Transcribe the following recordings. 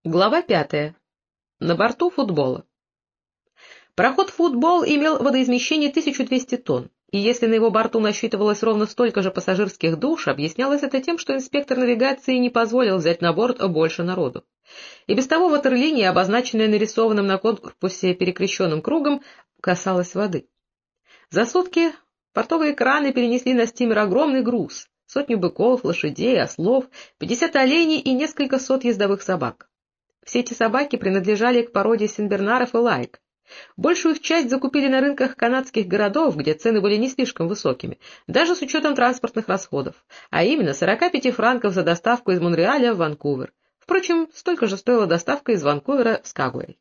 Глава 5. На борту футбола. Пароход «Футбол» имел водоизмещение 1200 тонн, и если на его борту насчитывалось ровно столько же пассажирских душ, объяснялось это тем, что инспектор навигации не позволил взять на борт больше народу. И без того ватерлиния, обозначенная нарисованным на корпусе перекрещенным кругом, касалась воды. За сутки портовые краны перенесли на стимер огромный груз — сотню быков, лошадей, ослов, 50 оленей и несколько сот ездовых собак. Все эти собаки принадлежали к породе сенбернаров и лайк. Большую их часть закупили на рынках канадских городов, где цены были не слишком высокими, даже с учетом транспортных расходов, а именно 45 франков за доставку из Монреаля в Ванкувер. Впрочем, столько же стоила доставка из Ванкувера в Скагуэй.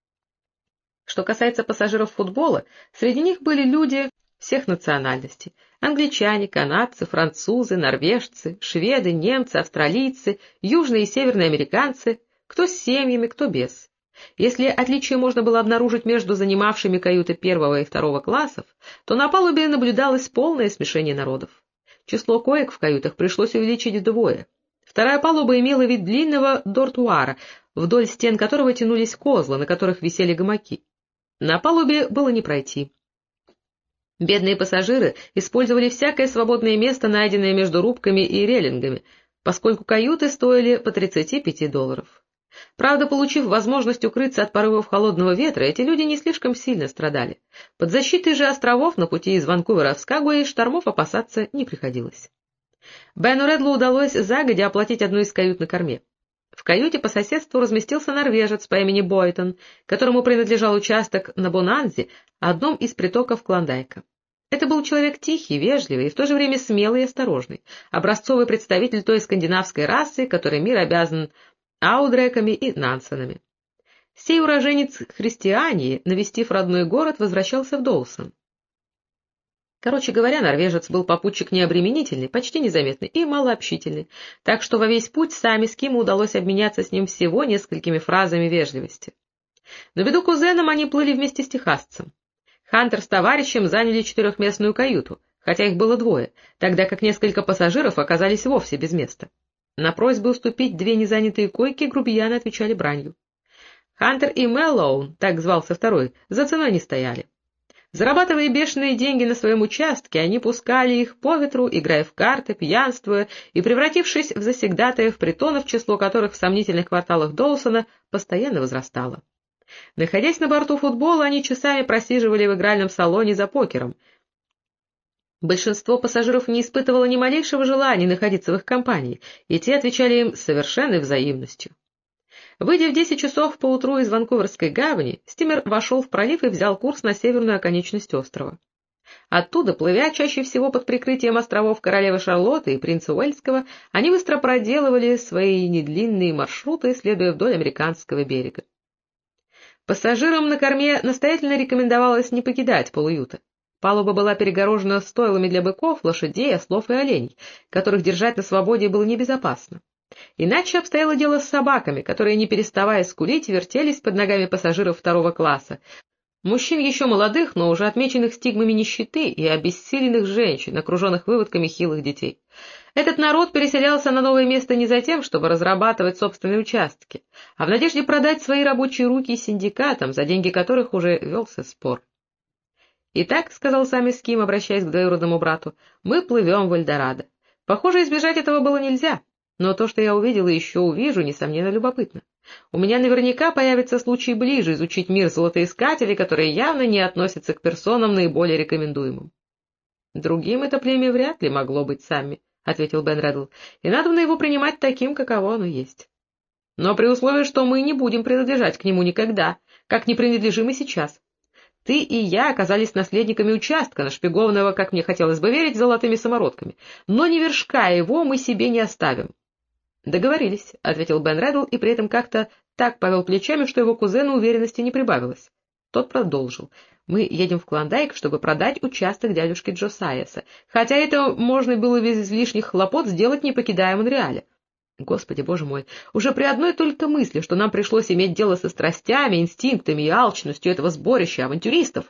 Что касается пассажиров футбола, среди них были люди всех национальностей: англичане, канадцы, французы, норвежцы, шведы, немцы, австралийцы, южные и северные американцы, кто с семьями, кто без. Если отличие можно было обнаружить между занимавшими каюты первого и второго классов, то на палубе наблюдалось полное смешение народов. Число коек в каютах пришлось увеличить вдвое. Вторая палуба имела вид длинного дортуара, вдоль стен которого тянулись козлы, на которых висели гамаки. На палубе было не пройти. Бедные пассажиры использовали всякое свободное место, найденное между рубками и релингами, поскольку каюты стоили по $35. Правда, получив возможность укрыться от порывов холодного ветра, эти люди не слишком сильно страдали. Под защитой же островов на пути из Ванкувера в Скагуэй штормов опасаться не приходилось. Бену Редлу удалось загодя оплатить одну из кают на корме. В каюте по соседству разместился норвежец по имени Бойтон, которому принадлежал участок на Бонанзе, одном из притоков Клондайка. Это был человек тихий, вежливый и в то же время смелый и осторожный, образцовый представитель той скандинавской расы, которой мир обязан аудреками и нансенами. Сей уроженец христиании, навестив родной город, возвращался в Доусон. Короче говоря, норвежец был попутчик необременительный, почти незаметный и малообщительный, так что во весь путь сами Скиму удалось обменяться с ним всего несколькими фразами вежливости. На беду кузенам они плыли вместе с техасцем. Хантер с товарищем заняли четырехместную каюту, хотя их было двое, тогда как несколько пассажиров оказались вовсе без места. На просьбу уступить две незанятые койки грубияны отвечали бранью. Хантер и Мэллоун, так звался второй, за ценой не стояли. Зарабатывая бешеные деньги на своем участке, они пускали их по ветру, играя в карты, пьянствуя и превратившись в завсегдатаев притонов, число которых в сомнительных кварталах Доусона постоянно возрастало. Находясь на борту футбола, они часами просиживали в игральном салоне за покером. Большинство пассажиров не испытывало ни малейшего желания находиться в их компании, и те отвечали им совершенной взаимностью. Выйдя в 10 часов поутру из Ванкуверской гавани, стимер вошел в пролив и взял курс на северную оконечность острова. Оттуда, плывя чаще всего под прикрытием островов Королевы Шарлотты и Принца Уэльского, они быстро проделывали свои недлинные маршруты, следуя вдоль американского берега. Пассажирам на корме настоятельно рекомендовалось не покидать полуюта. Палуба была перегорожена стойлами для быков, лошадей, ослов и оленей, которых держать на свободе было небезопасно. Иначе обстояло дело с собаками, которые, не переставая скулить, вертелись под ногами пассажиров второго класса, мужчин еще молодых, но уже отмеченных стигмами нищеты, и обессиленных женщин, окруженных выводками хилых детей. Этот народ переселялся на новое место не за тем, чтобы разрабатывать собственные участки, а в надежде продать свои рабочие руки синдикатам, за деньги которых уже велся спор. «Итак», — сказал сам Ским, обращаясь к двоюродному брату, — «мы плывем в Эльдорадо. Похоже, избежать этого было нельзя, но то, что я увидел и еще увижу, несомненно, любопытно. У меня наверняка появится случай ближе изучить мир золотоискателей, которые явно не относятся к персонам наиболее рекомендуемым». «Другим это племя вряд ли могло быть сами», — ответил Бен Реддл, — «и надо его принимать таким, каково оно есть. Но при условии, что мы не будем принадлежать к нему никогда, как не принадлежим и сейчас. Ты и я оказались наследниками участка, нашпигованного, как мне хотелось бы верить, золотыми самородками, но ни вершка его мы себе не оставим». «Договорились», — ответил Бен Реддл, и при этом как-то так повел плечами, что его кузену уверенности не прибавилось. Тот продолжил: «Мы едем в Клондайк, чтобы продать участок дядюшки Джосайеса, хотя это можно было без лишних хлопот сделать, не покидая Монреаля. Господи, боже мой, уже при одной только мысли, что нам пришлось иметь дело со страстями, инстинктами и алчностью этого сборища авантюристов».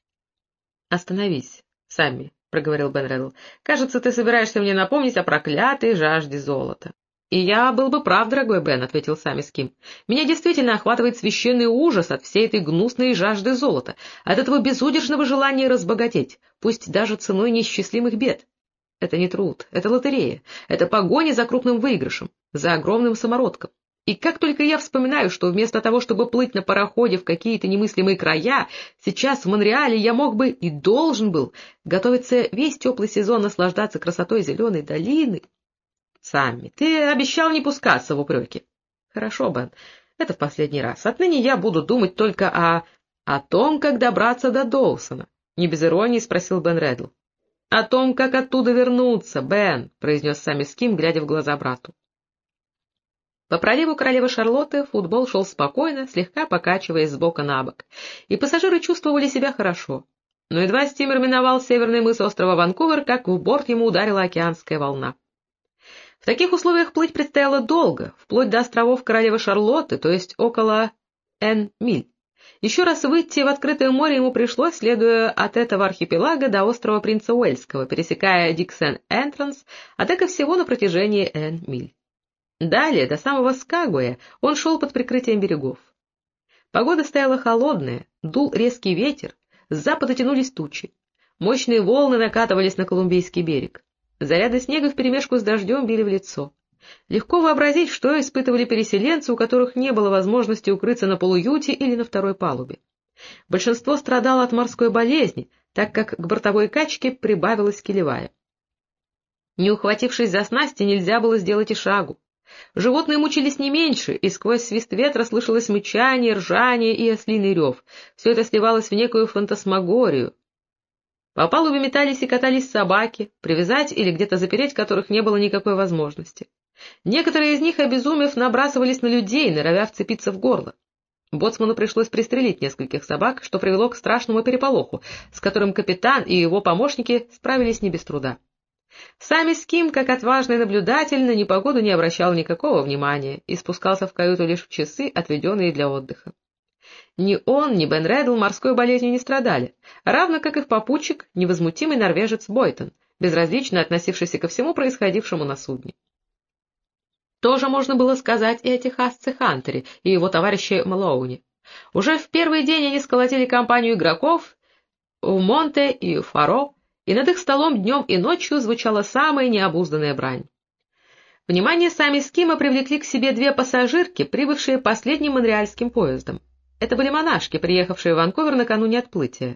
«Остановись, Самми», — проговорил Бен Реддл. «Кажется, ты собираешься мне напомнить о проклятой жажде золота». «И я был бы прав, дорогой Бен», — ответил Сами Ским. «Меня действительно охватывает священный ужас от всей этой гнусной жажды золота, от этого безудержного желания разбогатеть, пусть даже ценой неисчислимых бед. Это не труд, это лотерея, это погоня за крупным выигрышем, за огромным самородком. И как только я вспоминаю, что вместо того, чтобы плыть на пароходе в какие-то немыслимые края, сейчас в Монреале я мог бы и должен был готовиться весь теплый сезон наслаждаться красотой зеленой долины...» «Самми, ты обещал не пускаться в упреки». «Хорошо, Бен, это в последний раз. Отныне я буду думать только о том, как добраться до Доусона», — не без иронии спросил Бен Реддл. «О том, как оттуда вернуться, Бен», — произнес Сами Ским, глядя в глаза брату. По проливу Королевы Шарлотты футбол шел спокойно, слегка покачиваясь с бока на бок, и пассажиры чувствовали себя хорошо. Но едва стимер миновал северный мыс острова Ванкувер, как в борт ему ударила океанская волна. В таких условиях плыть предстояло долго, вплоть до островов Королевы Шарлотты, то есть около N миль. Еще раз выйти в открытое море ему пришлось, следуя от этого архипелага до острова Принца Уэльского, пересекая Диксен-Энтранс, однако всего на протяжении N миль. Далее, до самого Скагуэя, он шел под прикрытием берегов. Погода стояла холодная, дул резкий ветер, с запада тянулись тучи. Мощные волны накатывались на Колумбийский берег. Заряды снега вперемешку с дождем били в лицо. Легко вообразить, что испытывали переселенцы, у которых не было возможности укрыться на полуюте или на второй палубе. Большинство страдало от морской болезни, так как к бортовой качке прибавилась килевая. Не ухватившись за снасти, нельзя было сделать и шагу. Животные мучились не меньше, и сквозь свист ветра слышалось мычание, ржание и ослиный рев. Все это сливалось в некую фантасмагорию. По палубе метались и катались собаки, привязать или где-то запереть которых не было никакой возможности. Некоторые из них, обезумев, набрасывались на людей, норовя вцепиться в горло. Боцману пришлось пристрелить нескольких собак, что привело к страшному переполоху, с которым капитан и его помощники справились не без труда. Сами Ским, как отважный наблюдатель, на непогоду не обращал никакого внимания и спускался в каюту лишь в часы, отведенные для отдыха. Ни он, ни Бен Реддл морской болезнью не страдали, равно как их попутчик, невозмутимый норвежец Бойтон, безразлично относившийся ко всему происходившему на судне. То же можно было сказать и о техасце Хантере и его товарище Малоуне. Уже в первый день они сколотили компанию игроков в Монте и Фаро, и над их столом днем и ночью звучала самая необузданная брань. Внимание Сами Скима привлекли к себе две пассажирки, прибывшие последним монреальским поездом. Это были монашки, приехавшие в Ванкувер накануне отплытия.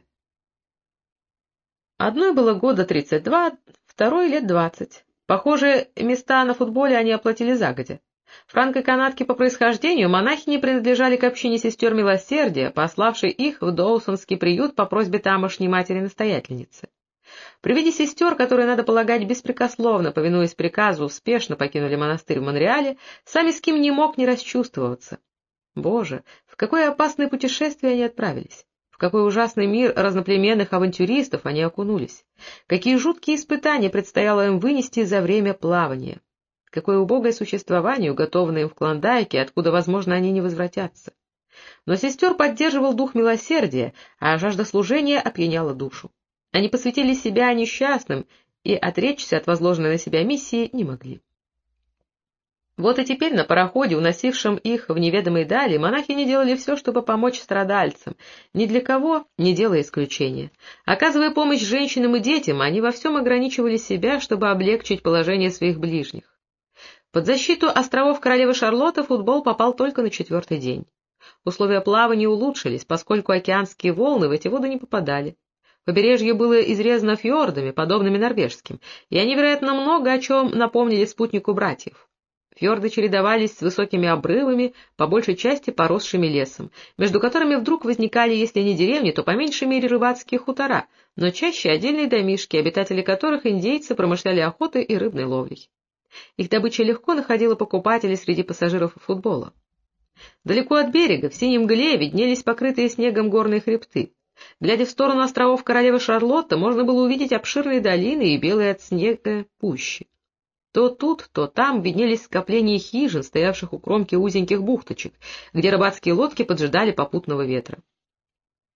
Одной было года 32, второй лет 20. Похоже, места на футболе они оплатили загодя. Франко-канадки по происхождению, монахини принадлежали к общине сестер Милосердия, пославшей их в Доусонский приют по просьбе тамошней матери-настоятельницы. При виде сестер, которые, надо полагать, беспрекословно, повинуясь приказу, успешно покинули монастырь в Монреале, Сами Ским не мог не расчувствоваться. Боже, в какое опасное путешествие они отправились! В какой ужасный мир разноплеменных авантюристов они окунулись! Какие жуткие испытания предстояло им вынести за время плавания! Какое убогое существование уготовано им в Клондайке, откуда, возможно, они не возвратятся! Но сестер поддерживал дух милосердия, а жажда служения опьяняла душу. Они посвятили себя несчастным и отречься от возложенной на себя миссии не могли. Вот и теперь на пароходе, уносившем их в неведомые дали, монахини делали все, чтобы помочь страдальцам, ни для кого не делая исключения. Оказывая помощь женщинам и детям, они во всем ограничивали себя, чтобы облегчить положение своих ближних. Под защиту островов Королевы Шарлотты футбол попал только на 4-й день. Условия плавания улучшились, поскольку океанские волны в эти воды не попадали. Побережье было изрезано фьордами, подобными норвежским, и они, вероятно, много о чем напомнили спутнику братьев. Фьорды чередовались с высокими обрывами, по большей части поросшими лесом, между которыми вдруг возникали, если не деревни, то по меньшей мере рыбацкие хутора, но чаще отдельные домишки, обитатели которых индейцы промышляли охотой и рыбной ловлей. Их добыча легко находила покупателей среди пассажиров футбола. Далеко от берега, в синей мгле, виднелись покрытые снегом горные хребты. Глядя в сторону островов Королевы Шарлотты, можно было увидеть обширные долины и белые от снега пущи. То тут, то там виднелись скопления хижин, стоявших у кромки узеньких бухточек, где рыбацкие лодки поджидали попутного ветра.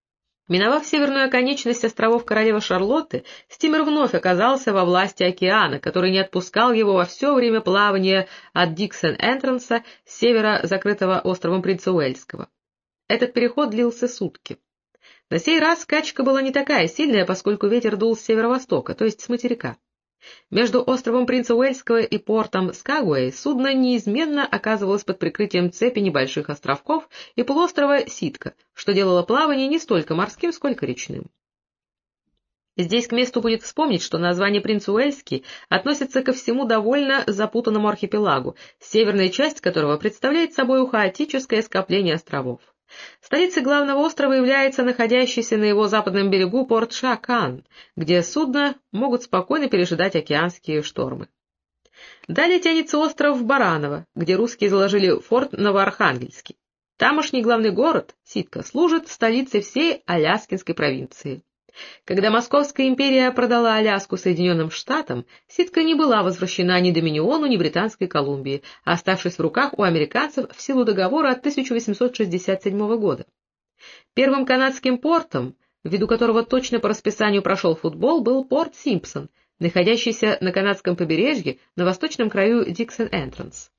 Миновав северную оконечность островов Королевы Шарлотты, стимер вновь оказался во власти океана, который не отпускал его во все время плавания от Диксон-Энтранса с севера, закрытого островом Принца Уэльского. Этот переход длился сутки. На сей раз скачка была не такая сильная, поскольку ветер дул с северо-востока, то есть с материка. Между островом Принца Уэльского и портом Скагуэй судно неизменно оказывалось под прикрытием цепи небольших островков и полуострова Ситка, что делало плавание не столько морским, сколько речным. Здесь к месту будет вспомнить, что название Принц Уэльский относится ко всему довольно запутанному архипелагу, северная часть которого представляет собой хаотическое скопление островов. Столицей главного острова является находящийся на его западном берегу порт Ша-Кан, где судна могут спокойно пережидать океанские штормы. Далее тянется остров Бараново, где русские заложили форт Новоархангельский. Тамошний главный город, Ситка, служит столицей всей Аляскинской провинции. Когда Московская империя продала Аляску Соединенным Штатам, Ситка не была возвращена ни Доминиону, ни Британской Колумбии, оставшись в руках у американцев в силу договора от 1867 года. Первым канадским портом, ввиду которого точно по расписанию прошел футбол, был порт Симпсон, находящийся на канадском побережье на восточном краю Диксон-Энтранс.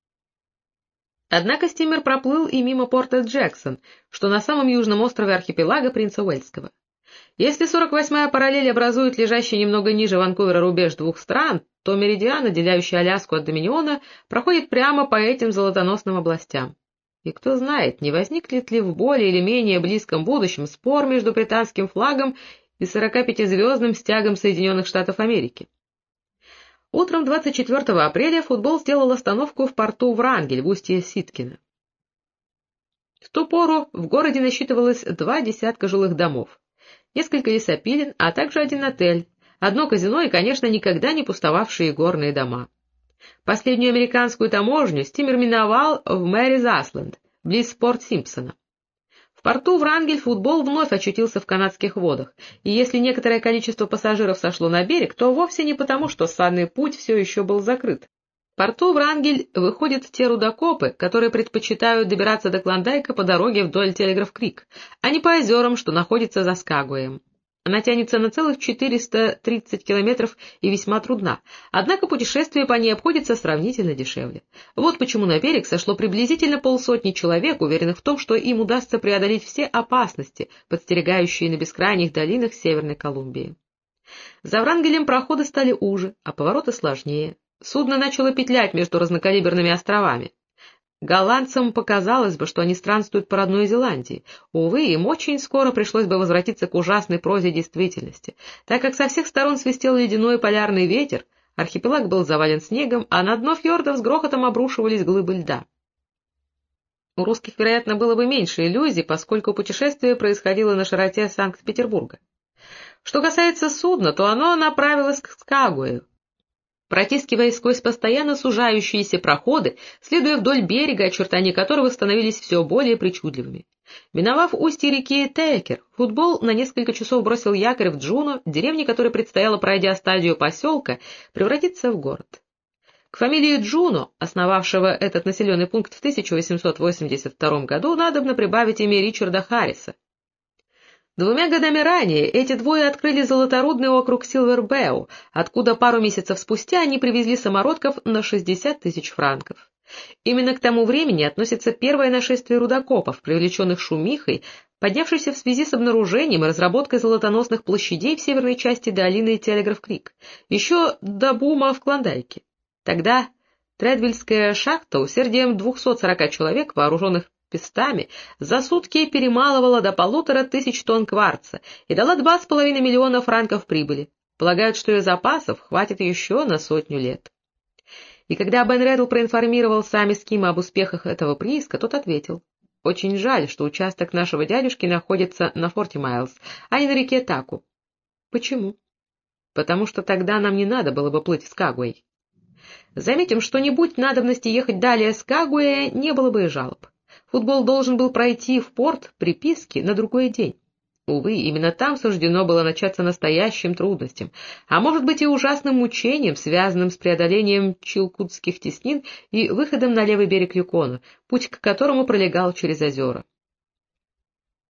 Однако стимер проплыл и мимо порта Джексон, что на самом южном острове архипелага Принца Уэльского. Если 48-я параллель образует лежащий немного ниже Ванкувера рубеж двух стран, то меридиан, отделяющий Аляску от Доминиона, проходит прямо по этим золотоносным областям. И кто знает, не возникнет ли в более или менее близком будущем спор между британским флагом и 45-звездным стягом Соединенных Штатов Америки. Утром 24 апреля футбол сделал остановку в порту Врангель в устье Ситкина. В ту пору в городе насчитывалось 2 десятка жилых домов, несколько лесопилен, а также один отель, одно казино и, конечно, никогда не пустовавшие горные дома. Последнюю американскую таможню стимер миновал в Мэрис-Айленд, близ порт Симпсона. В порту Врангель футбол вновь очутился в канадских водах, и если некоторое количество пассажиров сошло на берег, то вовсе не потому, что санный путь все еще был закрыт. В порту Врангель выходят те рудокопы, которые предпочитают добираться до Клондайка по дороге вдоль Телеграф-Крик, а не по озерам, что находится за Скагуэем. Она тянется на целых 430 километров и весьма трудна, однако путешествие по ней обходится сравнительно дешевле. Вот почему на берег сошло приблизительно 50 человек, уверенных в том, что им удастся преодолеть все опасности, подстерегающие на бескрайних долинах Северной Колумбии. За Врангелем проходы стали уже, а повороты сложнее. Судно начало петлять между разнокалиберными островами. Голландцам показалось бы, что они странствуют по родной Зеландии. Увы, им очень скоро пришлось бы возвратиться к ужасной прозе действительности, так как со всех сторон свистел ледяной полярный ветер, архипелаг был завален снегом, а на дно фьордов с грохотом обрушивались глыбы льда. У русских, вероятно, было бы меньше иллюзий, поскольку путешествие происходило на широте Санкт-Петербурга. Что касается судна, то оно направилось к Скагуэю, протискиваясь сквозь постоянно сужающиеся проходы, следуя вдоль берега, очертания которого становились все более причудливыми. Миновав устье реки Тейкер, футбол на несколько часов бросил якорь в Джуно, деревне которой предстояло, пройдя стадию поселка, превратиться в город. К фамилии Джуно, основавшего этот населенный пункт в 1882 году, надобно прибавить имя Ричарда Харриса. 2 годами ранее эти двое открыли золоторудный округ Силвербеу, откуда пару месяцев спустя они привезли самородков на 60 тысяч франков. Именно к тому времени относится первое нашествие рудокопов, привлеченных шумихой, поднявшейся в связи с обнаружением и разработкой золотоносных площадей в северной части долины Телеграф-Крик, еще до бума в Клондайке. Тогда Тредвильская шахта усердием 240 человек, вооруженных пестами, за сутки перемалывала до 1500 тонн кварца и дала 2,5 миллиона франков прибыли. Полагают, что ее запасов хватит еще на 100 лет. И когда Бен Реддл проинформировал Сами Скима об успехах этого прииска, тот ответил: «Очень жаль, что участок нашего дядюшки находится на Форти Майлз, а не на реке Таку». «Почему?» «Потому что тогда нам не надо было бы плыть в Скагуэй». Заметим, что не будь надобности ехать далее Скагуэя, не было бы и жалоб. Футбол должен был пройти в порт приписки на другой день. Увы, именно там суждено было начаться настоящим трудностям, а может быть и ужасным мучением, связанным с преодолением чилкутских теснин и выходом на левый берег Юкона, путь к которому пролегал через озера.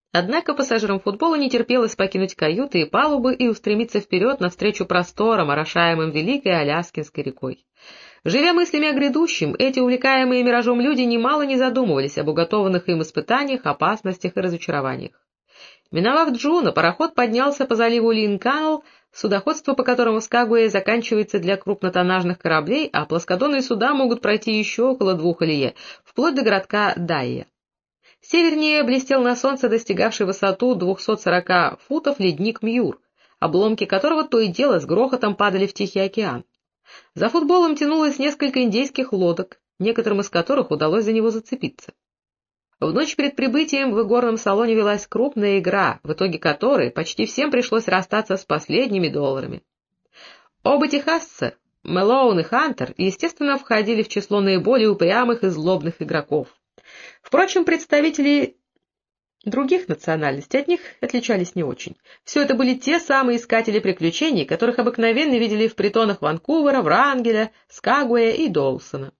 Однако пассажирам футбола не терпелось покинуть каюты и палубы и устремиться вперед навстречу просторам, орошаемым великой Аляскинской рекой. Живя мыслями о грядущем, эти увлекаемые миражом люди немало не задумывались об уготованных им испытаниях, опасностях и разочарованиях. Миновав Джуно, пароход поднялся по заливу Линканнел, судоходство по которому в Скагуэе заканчивается для крупнотоннажных кораблей, а плоскодонные суда могут пройти еще около 2 лье, вплоть до городка Дайя. Севернее блестел на солнце достигавший высоту 240 футов ледник Мьюр, обломки которого то и дело с грохотом падали в Тихий океан. За футболом тянулось несколько индейских лодок, некоторым из которых удалось за него зацепиться. В ночь перед прибытием в игорном салоне велась крупная игра, в итоге которой почти всем пришлось расстаться с последними долларами. Оба техасца, Мэлоун и Хантер, естественно, входили в число наиболее упрямых и злобных игроков. Впрочем, представители других национальностей от них отличались не очень. Все это были те самые искатели приключений, которых обыкновенно видели в притонах Ванкувера, Врангеля, Скагуэя и Доусона.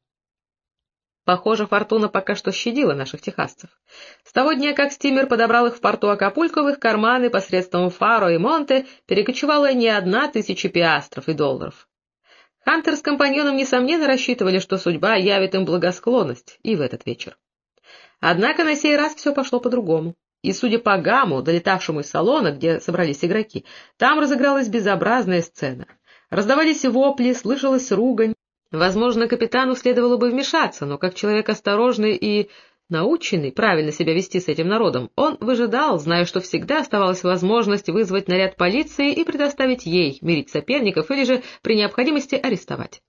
Похоже, фортуна пока что щадила наших техасцев. С того дня, как стимер подобрал их в порту Акапулько, в их карманы посредством Фаро и Монте перекочевала не 1000 пиастров и долларов. Хантер с компаньоном, несомненно, рассчитывали, что судьба явит им благосклонность и в этот вечер. Однако на сей раз все пошло по-другому. И, судя по гамму, долетавшему из салона, где собрались игроки, там разыгралась безобразная сцена. Раздавались вопли, слышалась ругань. Возможно, капитану следовало бы вмешаться, но как человек осторожный и наученный правильно себя вести с этим народом, он выжидал, зная, что всегда оставалась возможность вызвать наряд полиции и предоставить ей мирить соперников или же при необходимости арестовать.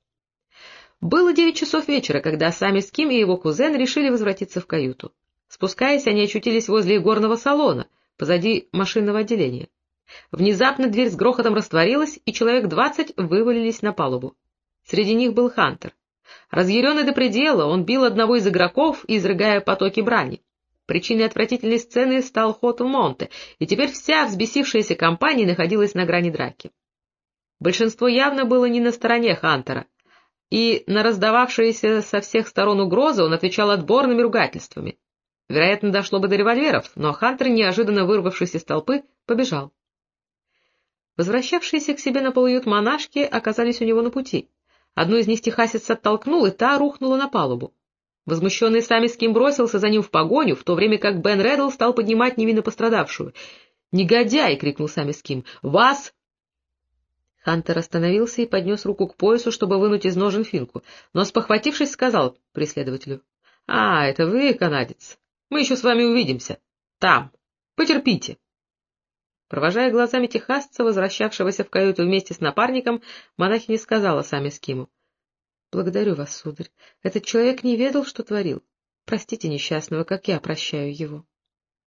Было 9 часов вечера, когда Самми Ским и его кузен решили возвратиться в каюту. Спускаясь, они очутились возле игорного салона, позади машинного отделения. Внезапно дверь с грохотом растворилась, и человек 20 вывалились на палубу. Среди них был Хантер. Разъяренный до предела, он бил одного из игроков, изрыгая потоки брани. Причиной отвратительной сцены стал ход Монте, и теперь вся взбесившаяся компания находилась на грани драки. Большинство явно было не на стороне Хантера, и на раздававшиеся со всех сторон угрозы он отвечал отборными ругательствами. Вероятно, дошло бы до револьверов, но Хантер, неожиданно вырвавшись из толпы, побежал. Возвращавшиеся к себе на полуют монашки оказались у него на пути. Одну из них техасец оттолкнул, и та рухнула на палубу. Возмущенный Самми Ским бросился за ним в погоню, в то время как Бен Реддл стал поднимать невинно пострадавшую. «Негодяй!» — крикнул Самми Ским. «Вас!» Хантер остановился и поднес руку к поясу, чтобы вынуть из ножен финку, но, спохватившись, сказал преследователю: «А, это вы, канадец? Мы еще с вами увидимся. Там. Потерпите». Провожая глазами техасца, возвращавшегося в каюту вместе с напарником, монахиня сказала Самми Скиму: «Благодарю вас, сударь. Этот человек не ведал, что творил. Простите несчастного, как я прощаю его».